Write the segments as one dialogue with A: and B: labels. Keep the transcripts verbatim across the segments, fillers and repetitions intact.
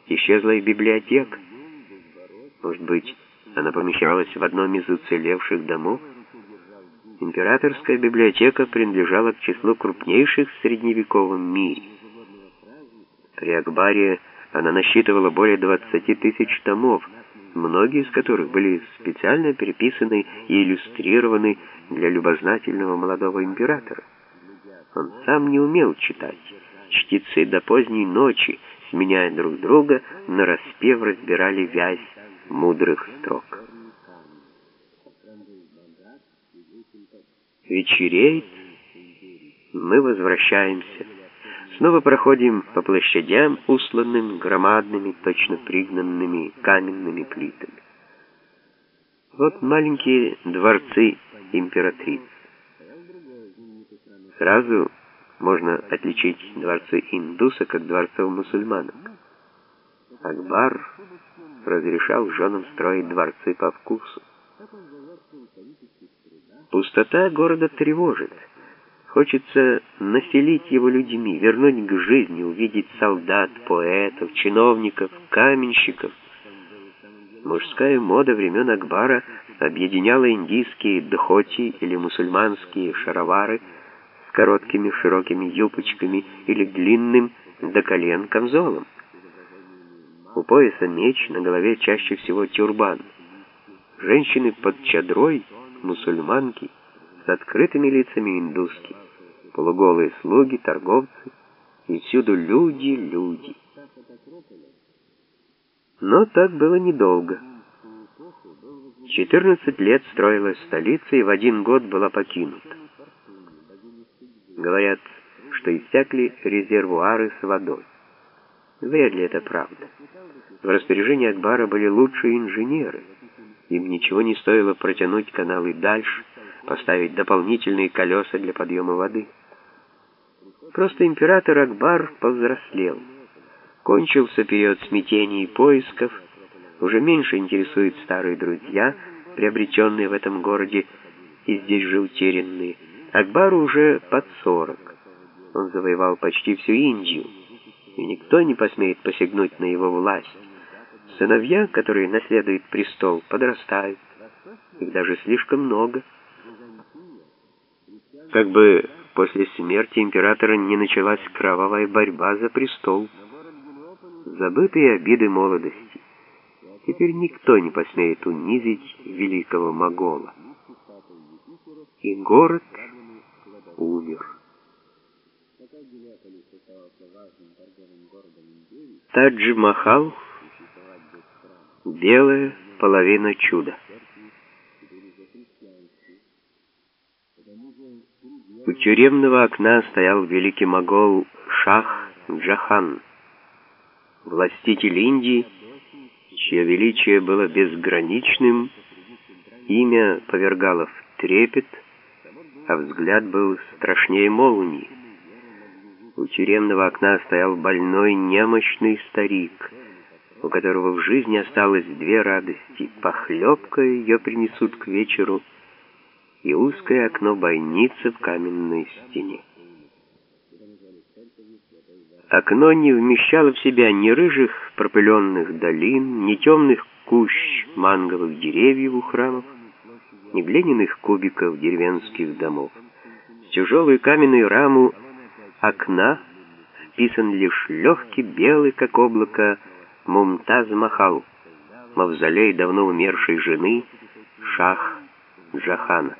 A: Исчезла и библиотека. Может быть, она помещалась в одном из уцелевших домов? Императорская библиотека принадлежала к числу крупнейших в средневековом мире. При Акбаре она насчитывала более двадцати тысяч томов, многие из которых были специально переписаны и иллюстрированы для любознательного молодого императора. Он сам не умел читать. Чтецы до поздней ночи, сменяя друг друга, нараспев разбирали вязь мудрых строк. Вечереет, мы возвращаемся. Снова проходим по площадям, усланным громадными, точно пригнанными каменными плитами. Вот маленькие дворцы императриц. Сразу можно отличить дворцы индусок от дворцов мусульманок. Акбар разрешал женам строить дворцы по вкусу. Пустота города тревожит. Хочется населить его людьми, вернуть к жизни, увидеть солдат, поэтов, чиновников, каменщиков. Мужская мода времен Акбара объединяла индийские дхоти или мусульманские шаровары с короткими широкими юбочками или длинным до колен камзолом. У пояса меч, на голове чаще всего тюрбан. Женщины под чадрой, мусульманки, с открытыми лицами индуски, полуголые слуги, торговцы, и всюду люди, люди. Но так было недолго. четырнадцать лет строилась столица и в один год была покинута. Говорят, что иссякли резервуары с водой. Вряд ли это правда. В распоряжении Акбара были лучшие инженеры. Им ничего не стоило протянуть каналы дальше, поставить дополнительные колеса для подъема воды. Просто император Акбар повзрослел. Кончился период смятений и поисков, уже меньше интересуют старые друзья, приобретенные в этом городе и здесь же утерянные. Акбару уже под сорок. Он завоевал почти всю Индию, и никто не посмеет посягнуть на его власть. Сыновья, которые наследуют престол, подрастают. Их даже слишком много. Как бы после смерти императора не началась кровавая борьба за престол. Забытые обиды молодости. Теперь никто не посмеет унизить великого могола. И город умер. Тадж-Махал — белая половина чуда. У тюремного окна стоял великий могол Шах Джахан, властитель Индии, чье величие было безграничным, имя повергало в трепет, а взгляд был страшнее молнии. У тюремного окна стоял больной, немощный старик, у которого в жизни осталось две радости: похлебка, ее принесут к вечеру, и узкое окно бойницы в каменной стене. Окно не вмещало в себя ни рыжих пропыленных долин, ни темных кущ манговых деревьев у храмов, ни глиняных кубиков деревенских домов. В тяжелую каменную раму окна вписан лишь легкий белый, как облако, Мумтаз-Махал, мавзолей давно умершей жены Шах Джахана.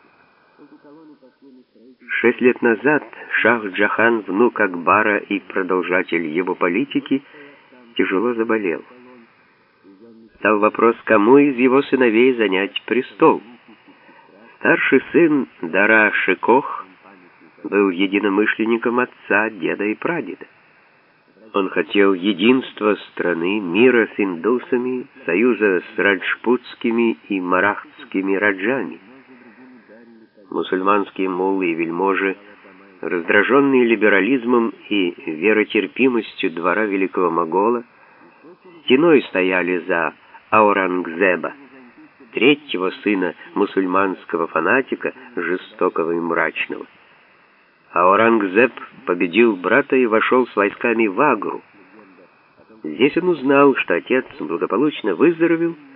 A: Шесть лет назад Шах Джахан, внук Акбара и продолжатель его политики, тяжело заболел. Стал вопрос, кому из его сыновей занять престол. Старший сын Дара Шикох был единомышленником отца, деда и прадеда. Он хотел единства страны, мира с индусами, союза с раджпутскими и марахтскими раджами. Мусульманские муллы и вельможи, раздраженные либерализмом и веротерпимостью двора великого могола, стеной стояли за Аурангзеба, третьего сына мусульманского фанатика, жестокого и мрачного. Аурангзеб победил брата и вошел с войсками в Агру. Здесь он узнал, что отец благополучно выздоровел